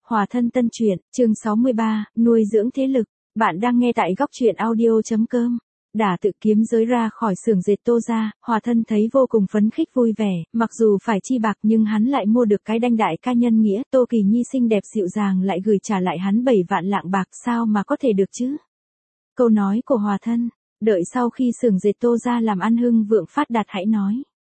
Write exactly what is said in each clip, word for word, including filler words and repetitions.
Hòa thân tân truyện, chương sáu mươi ba, nuôi dưỡng thế lực. Bạn đang nghe tại góc truyện audio chấm com. Đả tự kiếm giới ra khỏi xưởng dệt Tô ra, Hòa thân thấy vô cùng phấn khích vui vẻ, mặc dù phải chi bạc nhưng hắn lại mua được cái đanh đại ca nhân nghĩa. Tô Kỳ Nhi xinh đẹp dịu dàng lại gửi trả lại hắn bảy vạn lạng bạc, sao mà có thể được chứ? Câu nói của Hòa thân, đợi sau khi xưởng dệt Tô ra làm ăn hưng vượng phát đạt hãy nói.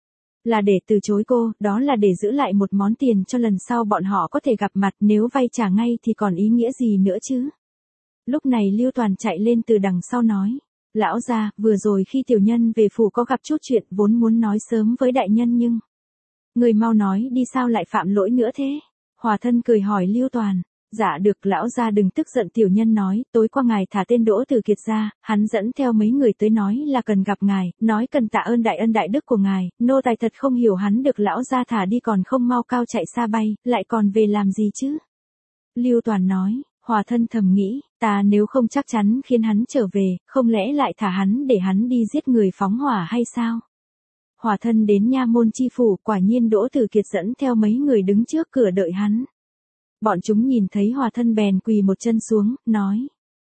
Là để từ chối cô, đó là để giữ lại một món tiền cho lần sau bọn họ có thể gặp mặt, nếu vay trả ngay thì còn ý nghĩa gì nữa chứ. Lúc này Lưu Toàn chạy lên từ đằng sau nói, lão gia, vừa rồi khi tiểu nhân về phủ có gặp chút chuyện vốn muốn nói sớm với đại nhân nhưng... Người mau nói đi, sao lại phạm lỗi nữa thế? Hòa thân cười hỏi Lưu Toàn. Dạ được lão gia đừng tức giận, tiểu nhân nói, tối qua ngài thả tên Đỗ Tử Kiệt ra, hắn dẫn theo mấy người tới nói là cần gặp ngài, nói cần tạ ơn đại ân đại đức của ngài, nô tài thật không hiểu hắn được lão gia thả đi còn không mau cao chạy xa bay, lại còn về làm gì chứ? Lưu Toàn nói. Hòa thân thầm nghĩ, ta nếu không chắc chắn khiến hắn trở về, không lẽ lại thả hắn để hắn đi giết người phóng hỏa hay sao? Hòa thân đến nha môn chi phủ, quả nhiên Đỗ Tử Kiệt dẫn theo mấy người đứng trước cửa đợi hắn. Bọn chúng nhìn thấy Hòa thân bèn quỳ một chân xuống, nói.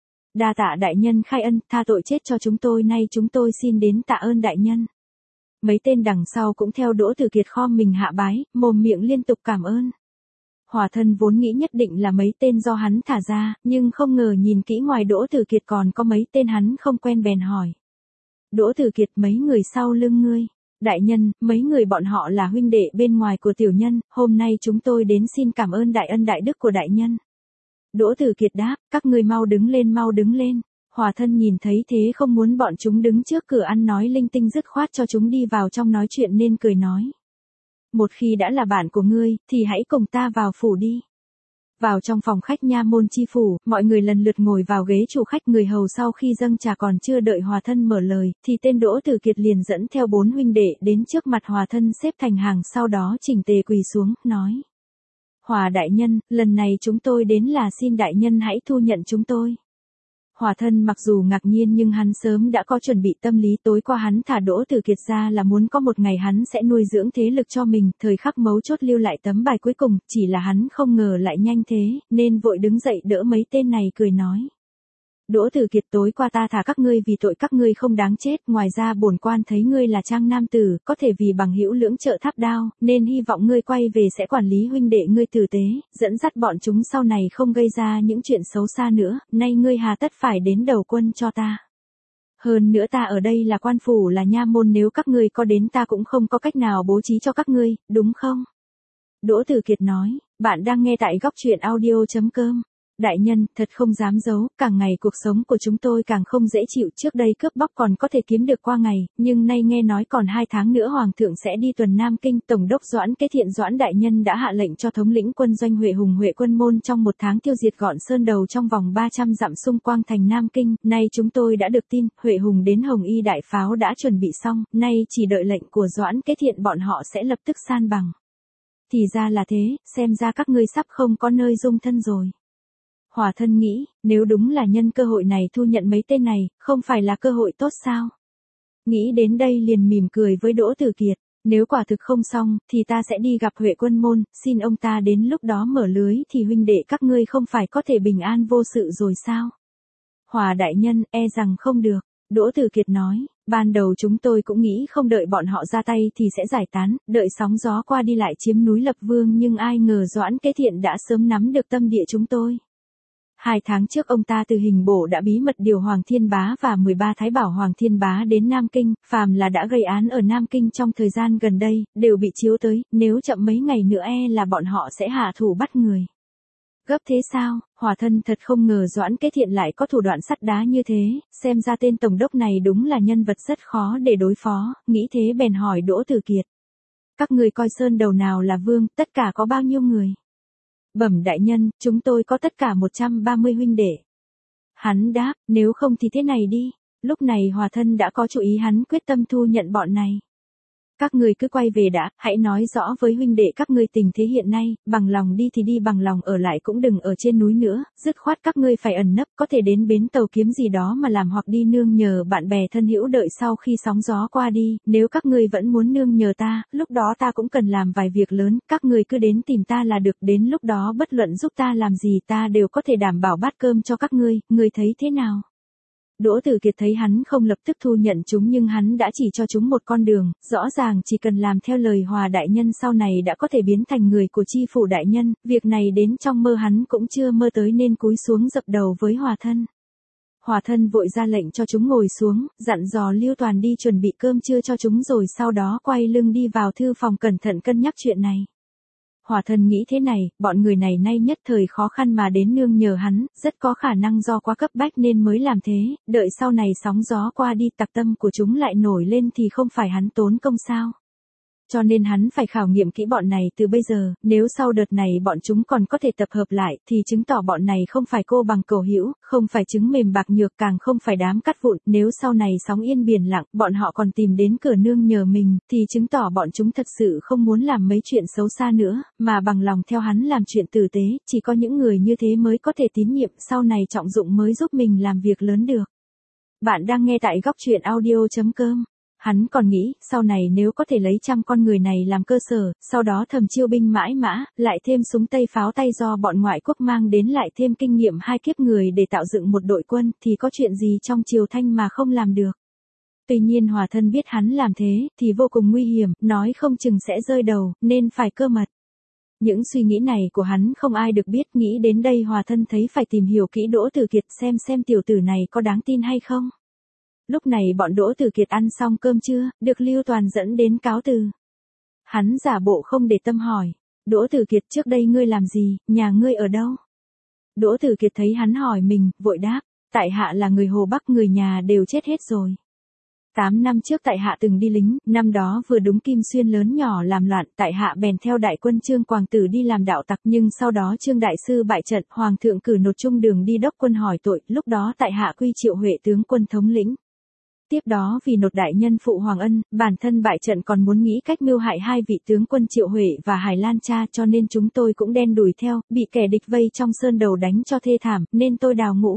Đa tạ đại nhân khai ân, tha tội chết cho chúng tôi, nay chúng tôi xin đến tạ ơn đại nhân. Mấy tên đằng sau cũng theo Đỗ Tử Kiệt khom mình hạ bái, mồm miệng liên tục cảm ơn. Hòa thân vốn nghĩ nhất định là mấy tên do hắn thả ra, nhưng không ngờ nhìn kỹ ngoài Đỗ Tử Kiệt còn có mấy tên hắn không quen bèn hỏi. Đỗ Tử Kiệt, mấy người sau lưng ngươi. Đại nhân, mấy người bọn họ là huynh đệ bên ngoài của tiểu nhân, hôm nay chúng tôi đến xin cảm ơn đại ân đại đức của đại nhân. Đỗ Tử Kiệt đáp, các ngươi mau đứng lên, mau đứng lên. Hòa thân nhìn thấy thế không muốn bọn chúng đứng trước cửa ăn nói linh tinh, dứt khoát cho chúng đi vào trong nói chuyện nên cười nói. Một khi đã là bạn của ngươi, thì hãy cùng ta vào phủ đi. Vào trong phòng khách nha môn chi phủ, mọi người lần lượt ngồi vào ghế chủ khách, người hầu sau khi dâng trà còn chưa đợi Hòa thân mở lời, thì tên Đỗ Tử Kiệt liền dẫn theo bốn huynh đệ đến trước mặt Hòa thân xếp thành hàng, sau đó chỉnh tề quỳ xuống, nói. Hòa đại nhân, lần này chúng tôi đến là xin đại nhân hãy thu nhận chúng tôi. Hòa thân mặc dù ngạc nhiên nhưng hắn sớm đã có chuẩn bị tâm lý, tối qua hắn thả Đỗ Tử Kiệt ra là muốn có một ngày hắn sẽ nuôi dưỡng thế lực cho mình, thời khắc mấu chốt lưu lại tấm bài cuối cùng, chỉ là hắn không ngờ lại nhanh thế, nên vội đứng dậy đỡ mấy tên này cười nói. Đỗ Tử Kiệt, tối qua ta thả các ngươi vì tội các ngươi không đáng chết, ngoài ra bổn quan thấy ngươi là trang nam tử, có thể vì bằng hữu lưỡng trợ tháp đao, nên hy vọng ngươi quay về sẽ quản lý huynh đệ ngươi tử tế, dẫn dắt bọn chúng sau này không gây ra những chuyện xấu xa nữa, nay ngươi hà tất phải đến đầu quân cho ta. Hơn nữa ta ở đây là quan phủ, là nha môn, nếu các ngươi có đến ta cũng không có cách nào bố trí cho các ngươi, đúng không? Đỗ Tử Kiệt nói, bạn đang nghe tại góc truyện audio chấm com. Đại nhân, thật không dám giấu, càng ngày cuộc sống của chúng tôi càng không dễ chịu, trước đây cướp bóc còn có thể kiếm được qua ngày, nhưng nay nghe nói còn hai tháng nữa Hoàng thượng sẽ đi tuần Nam Kinh, Tổng đốc Doãn Kế Thiện Doãn đại nhân đã hạ lệnh cho thống lĩnh quân doanh Huệ Hùng Huệ Quân Môn trong một tháng tiêu diệt gọn sơn đầu trong vòng ba trăm dặm xung quanh thành Nam Kinh, nay chúng tôi đã được tin, Huệ Hùng đến Hồng Y đại pháo đã chuẩn bị xong, nay chỉ đợi lệnh của Doãn Kế Thiện bọn họ sẽ lập tức san bằng. Thì ra là thế, xem ra các ngươi sắp không có nơi dung thân rồi. Hòa thân nghĩ, nếu đúng là nhân cơ hội này thu nhận mấy tên này, không phải là cơ hội tốt sao? Nghĩ đến đây liền mỉm cười với Đỗ Tử Kiệt, nếu quả thực không xong, thì ta sẽ đi gặp Huệ Quân Môn, xin ông ta đến lúc đó mở lưới thì huynh đệ các ngươi không phải có thể bình an vô sự rồi sao? Hòa đại nhân, e rằng không được, Đỗ Tử Kiệt nói, ban đầu chúng tôi cũng nghĩ không đợi bọn họ ra tay thì sẽ giải tán, đợi sóng gió qua đi lại chiếm núi Lập Vương, nhưng ai ngờ Doãn Kế Thiện đã sớm nắm được tâm địa chúng tôi. Hai tháng trước ông ta từ Hình Bổ đã bí mật điều Hoàng Thiên Bá và mười ba Thái Bảo Hoàng Thiên Bá đến Nam Kinh, phàm là đã gây án ở Nam Kinh trong thời gian gần đây, đều bị chiếu tới, nếu chậm mấy ngày nữa e là bọn họ sẽ hạ thủ bắt người. Gấp thế sao? Hòa thân thật không ngờ Doãn Kế Thiện lại có thủ đoạn sắt đá như thế, xem ra tên tổng đốc này đúng là nhân vật rất khó để đối phó, nghĩ thế bèn hỏi Đỗ Tử Kiệt. Các người coi sơn đầu nào là vương, tất cả có bao nhiêu người? Bẩm đại nhân, chúng tôi có tất cả một trăm ba mươi huynh đệ. Hắn đáp, nếu không thì thế này đi. Lúc này Hòa thân đã có chủ ý, hắn quyết tâm thu nhận bọn này. các ngươi cứ quay về đã, hãy nói rõ với huynh đệ các ngươi tình thế hiện nay, bằng lòng đi thì đi, bằng lòng ở lại cũng đừng ở trên núi nữa, dứt khoát các ngươi phải ẩn nấp, có thể đến bến tàu kiếm gì đó mà làm hoặc đi nương nhờ bạn bè thân hữu đợi sau khi sóng gió qua đi, nếu các ngươi vẫn muốn nương nhờ ta, lúc đó ta cũng cần làm vài việc lớn, các ngươi cứ đến tìm ta là được, đến lúc đó bất luận giúp ta làm gì ta đều có thể đảm bảo bát cơm cho các ngươi, ngươi thấy thế nào? Đỗ Tử Kiệt thấy hắn không lập tức thu nhận chúng nhưng hắn đã chỉ cho chúng một con đường, rõ ràng chỉ cần làm theo lời Hòa đại nhân sau này đã có thể biến thành người của chi phủ đại nhân, việc này đến trong mơ hắn cũng chưa mơ tới nên cúi xuống dập đầu với Hòa thân. Hòa thân vội ra lệnh cho chúng ngồi xuống, dặn dò Lưu Toàn đi chuẩn bị cơm trưa cho chúng rồi sau đó quay lưng đi vào thư phòng cẩn thận cân nhắc chuyện này. Hòa thân nghĩ thế này, bọn người này nay nhất thời khó khăn mà đến nương nhờ hắn, rất có khả năng do quá cấp bách nên mới làm thế, đợi sau này sóng gió qua đi tặc tâm của chúng lại nổi lên thì không phải hắn tốn công sao. Cho nên hắn phải khảo nghiệm kỹ bọn này từ bây giờ, nếu sau đợt này bọn chúng còn có thể tập hợp lại thì chứng tỏ bọn này không phải cô bằng cầu hữu, không phải trứng mềm bạc nhược, càng không phải đám cắt vụn, nếu sau này sóng yên biển lặng, bọn họ còn tìm đến cửa nương nhờ mình, thì chứng tỏ bọn chúng thật sự không muốn làm mấy chuyện xấu xa nữa, mà bằng lòng theo hắn làm chuyện tử tế, chỉ có những người như thế mới có thể tín nhiệm, sau này trọng dụng mới giúp mình làm việc lớn được. Bạn đang nghe tại góc truyện audio chấm com. Hắn còn nghĩ, sau này nếu có thể lấy trăm con người này làm cơ sở, sau đó thầm chiêu binh mãi mã, lại thêm súng tây pháo tay do bọn ngoại quốc mang đến, lại thêm kinh nghiệm hai kiếp người để tạo dựng một đội quân, thì có chuyện gì trong triều Thanh mà không làm được. Tuy nhiên Hòa thân biết hắn làm thế, thì vô cùng nguy hiểm, nói không chừng sẽ rơi đầu, nên phải cơ mật. Những suy nghĩ này của hắn không ai được biết, nghĩ đến đây Hòa thân thấy phải tìm hiểu kỹ Đỗ Tử Kiệt xem xem tiểu tử này có đáng tin hay không. Lúc này bọn Đỗ Tử Kiệt ăn xong cơm trưa, được Lưu Toàn dẫn đến cáo từ. Hắn giả bộ không để tâm hỏi, Đỗ Tử Kiệt trước đây ngươi làm gì, nhà ngươi ở đâu? Đỗ Tử Kiệt thấy hắn hỏi mình, vội đáp, tại hạ là người Hồ Bắc, người nhà đều chết hết rồi. Tám năm trước tại hạ từng đi lính, năm đó vừa đúng Kim Xuyên lớn nhỏ làm loạn, tại hạ bèn theo đại quân Trương Quảng Tử đi làm đạo tặc, nhưng sau đó Trương đại sư bại trận, hoàng thượng cử nột trung đường đi đốc quân hỏi tội, lúc đó tại hạ quy Triệu Huệ tướng quân thống lĩnh. Tiếp đó vì nột đại nhân phụ Hoàng Ân, bản thân bại trận còn muốn nghĩ cách mưu hại hai vị tướng quân Triệu Huệ và Hải Lan Cha, cho nên chúng tôi cũng đen đuổi theo, bị kẻ địch vây trong sơn đầu đánh cho thê thảm, nên tôi đào ngũ.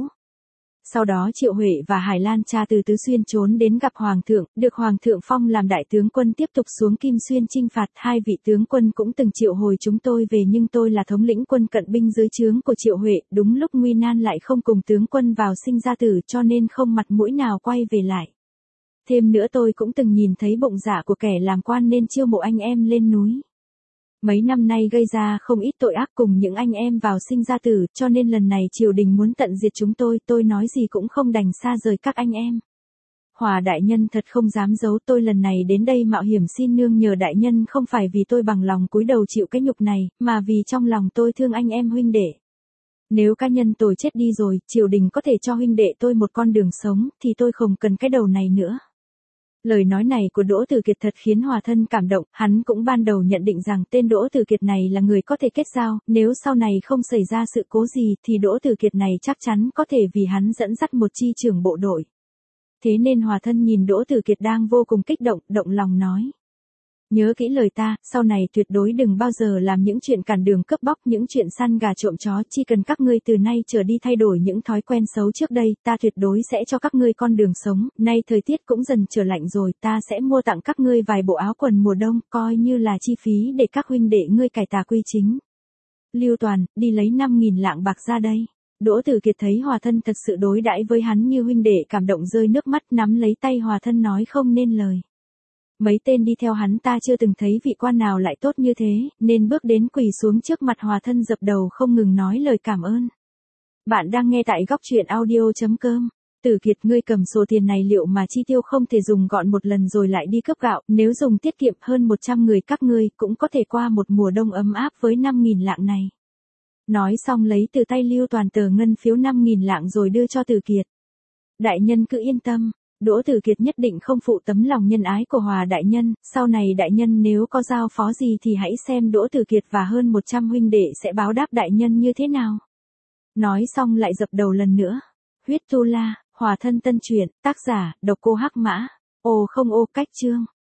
Sau đó Triệu Huệ và Hải Lan Cha từ Tứ Xuyên trốn đến gặp Hoàng thượng, được Hoàng thượng phong làm đại tướng quân tiếp tục xuống Kim Xuyên chinh phạt, hai vị tướng quân cũng từng triệu hồi chúng tôi về nhưng tôi là thống lĩnh quân cận binh dưới trướng của Triệu Huệ, đúng lúc nguy nan lại không cùng tướng quân vào sinh ra tử cho nên không mặt mũi nào quay về lại. Thêm nữa tôi cũng từng nhìn thấy bụng dạ của kẻ làm quan nên chiêu mộ anh em lên núi. Mấy năm nay gây ra không ít tội ác cùng những anh em vào sinh ra tử, cho nên lần này triều đình muốn tận diệt chúng tôi, tôi nói gì cũng không đành xa rời các anh em. Hòa đại nhân thật không dám giấu, tôi lần này đến đây mạo hiểm xin nương nhờ đại nhân không phải vì tôi bằng lòng cúi đầu chịu cái nhục này, mà vì trong lòng tôi thương anh em huynh đệ. Nếu cá nhân tôi chết đi rồi, triều đình có thể cho huynh đệ tôi một con đường sống, thì tôi không cần cái đầu này nữa. Lời nói này của Đỗ Tử Kiệt thật khiến Hòa thân cảm động, hắn cũng ban đầu nhận định rằng tên Đỗ Tử Kiệt này là người có thể kết giao, nếu sau này không xảy ra sự cố gì thì Đỗ Tử Kiệt này chắc chắn có thể vì hắn dẫn dắt một chi trưởng bộ đội. Thế nên Hòa thân nhìn Đỗ Tử Kiệt đang vô cùng kích động, động lòng nói. Nhớ kỹ lời ta, sau này tuyệt đối đừng bao giờ làm những chuyện cản đường cướp bóc, những chuyện săn gà trộm chó, chỉ cần các ngươi từ nay trở đi thay đổi những thói quen xấu trước đây, ta tuyệt đối sẽ cho các ngươi con đường sống, nay thời tiết cũng dần trở lạnh rồi, ta sẽ mua tặng các ngươi vài bộ áo quần mùa đông, coi như là chi phí để các huynh đệ ngươi cải tà quy chính. Lưu Toàn, đi lấy năm nghìn lạng bạc ra đây. Đỗ Tử Kiệt thấy Hòa thân thật sự đối đãi với hắn như huynh đệ, cảm động rơi nước mắt, nắm lấy tay Hòa thân nói không nên lời. Mấy tên đi theo hắn ta chưa từng thấy vị quan nào lại tốt như thế, nên bước đến quỳ xuống trước mặt Hòa thân dập đầu không ngừng nói lời cảm ơn. Bạn đang nghe tại góc truyện audio chấm com. Tử Kiệt, ngươi cầm số tiền này liệu mà chi tiêu không thể dùng gọn một lần rồi lại đi cướp gạo, nếu dùng tiết kiệm hơn một trăm người các ngươi cũng có thể qua một mùa đông ấm áp với năm nghìn lạng này. Nói xong lấy từ tay Lưu Toàn tờ ngân phiếu năm nghìn lạng rồi đưa cho Tử Kiệt. Đại nhân cứ yên tâm. Đỗ Tử Kiệt nhất định không phụ tấm lòng nhân ái của Hòa đại nhân, sau này đại nhân nếu có giao phó gì thì hãy xem Đỗ Tử Kiệt và hơn một trăm huynh đệ sẽ báo đáp đại nhân như thế nào. Nói xong lại dập đầu lần nữa. Huyết Tu La, Hòa thân tân truyện, tác giả, độc cô Hắc Mã, ô không ô cách chương.